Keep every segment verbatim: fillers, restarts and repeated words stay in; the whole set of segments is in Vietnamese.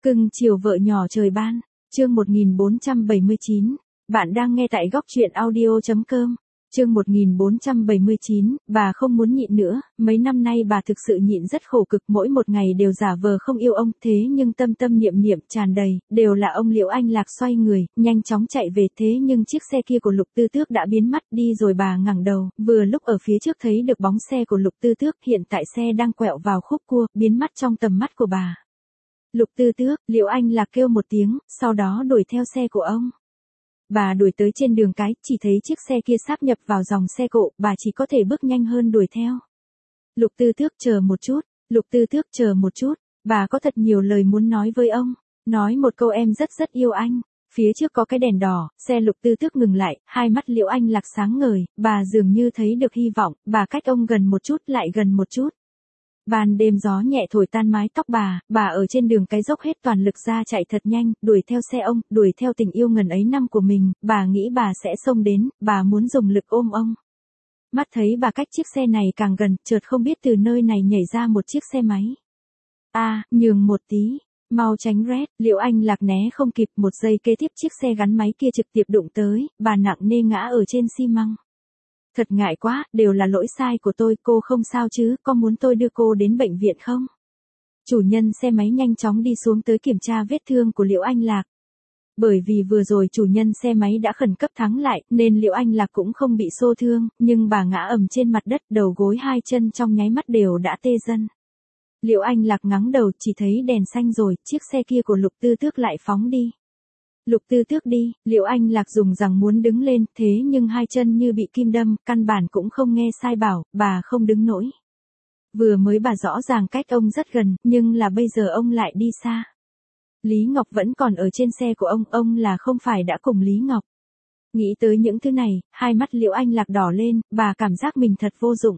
Cưng chiều vợ nhỏ trời ban, chương một nghìn bốn trăm bảy mươi chín. Bạn đang nghe tại góc truyện audio chấm com. Chương một nghìn bốn trăm bảy mươi chín, bà không muốn nhịn nữa, mấy năm nay bà thực sự nhịn rất khổ cực, mỗi một ngày đều giả vờ không yêu ông, thế nhưng tâm tâm niệm niệm tràn đầy, đều là ông. Liễu Anh Lạc xoay người, nhanh chóng chạy về, thế nhưng chiếc xe kia của Lục Tư Tước đã biến mất đi rồi. Bà ngẩng đầu, vừa lúc ở phía trước thấy được bóng xe của Lục Tư Tước, hiện tại xe đang quẹo vào khúc cua, biến mất trong tầm mắt của bà. Lục Tư Tước, Liễu Anh Lạc kêu một tiếng, sau đó đuổi theo xe của ông. Bà đuổi tới trên đường cái, chỉ thấy chiếc xe kia sáp nhập vào dòng xe cộ, bà chỉ có thể bước nhanh hơn đuổi theo. Lục Tư Tước chờ một chút, Lục Tư Tước chờ một chút, bà có thật nhiều lời muốn nói với ông, nói một câu em rất rất yêu anh. Phía trước có cái đèn đỏ, xe Lục Tư Tước ngừng lại, hai mắt Liễu Anh Lạc sáng ngời, bà dường như thấy được hy vọng, bà cách ông gần một chút lại gần một chút. Ban đêm gió nhẹ thổi tan mái tóc bà, bà ở trên đường cái dốc hết toàn lực ra chạy thật nhanh, đuổi theo xe ông, đuổi theo tình yêu ngần ấy năm của mình, bà nghĩ bà sẽ xông đến, bà muốn dùng lực ôm ông. Mắt thấy bà cách chiếc xe này càng gần, chợt không biết từ nơi này nhảy ra một chiếc xe máy. A, à, nhường một tí, mau tránh Red. Liễu Anh Lạc né không kịp, một giây kế tiếp chiếc xe gắn máy kia trực tiếp đụng tới, bà nặng nề ngã ở trên xi măng. Thật ngại quá, đều là lỗi sai của tôi, cô không sao chứ, có muốn tôi đưa cô đến bệnh viện không? Chủ nhân xe máy nhanh chóng đi xuống tới kiểm tra vết thương của Liễu Anh Lạc. Bởi vì vừa rồi chủ nhân xe máy đã khẩn cấp thắng lại, nên Liễu Anh Lạc cũng không bị xô thương, nhưng bà ngã ầm trên mặt đất, đầu gối hai chân trong nháy mắt đều đã tê dần. Liễu Anh Lạc ngẩng đầu, chỉ thấy đèn xanh rồi, chiếc xe kia của Lục Tư Tước lại phóng đi. Lục Tư Tước đi, Liễu Anh Lạc dùng rằng muốn đứng lên, thế nhưng hai chân như bị kim đâm, căn bản cũng không nghe sai bảo, bà không đứng nổi. Vừa mới bà rõ ràng cách ông rất gần, nhưng là bây giờ ông lại đi xa. Lý Ngọc vẫn còn ở trên xe của ông, ông là không phải đã cùng Lý Ngọc. Nghĩ tới những thứ này, hai mắt Liễu Anh Lạc đỏ lên, bà cảm giác mình thật vô dụng.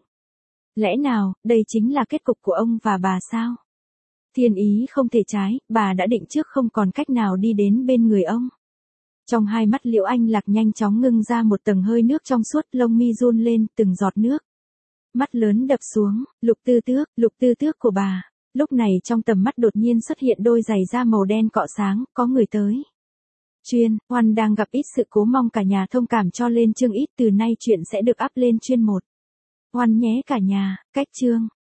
Lẽ nào, đây chính là kết cục của ông và bà sao? Thiên ý không thể trái, bà đã định trước không còn cách nào đi đến bên người ông. Trong hai mắt Liễu Anh Lạc nhanh chóng ngưng ra một tầng hơi nước trong suốt, lông mi run lên, từng giọt nước. Mắt lớn đập xuống, Lục Tư Tước, Lục Tư Tước của bà. Lúc này trong tầm mắt đột nhiên xuất hiện đôi giày da màu đen cọ sáng, có người tới. Chuyên, Hoan đang gặp ít sự cố, mong cả nhà thông cảm cho lên chương ít, từ nay chuyện sẽ được up lên chuyên một. Hoan nhé cả nhà, cách chương.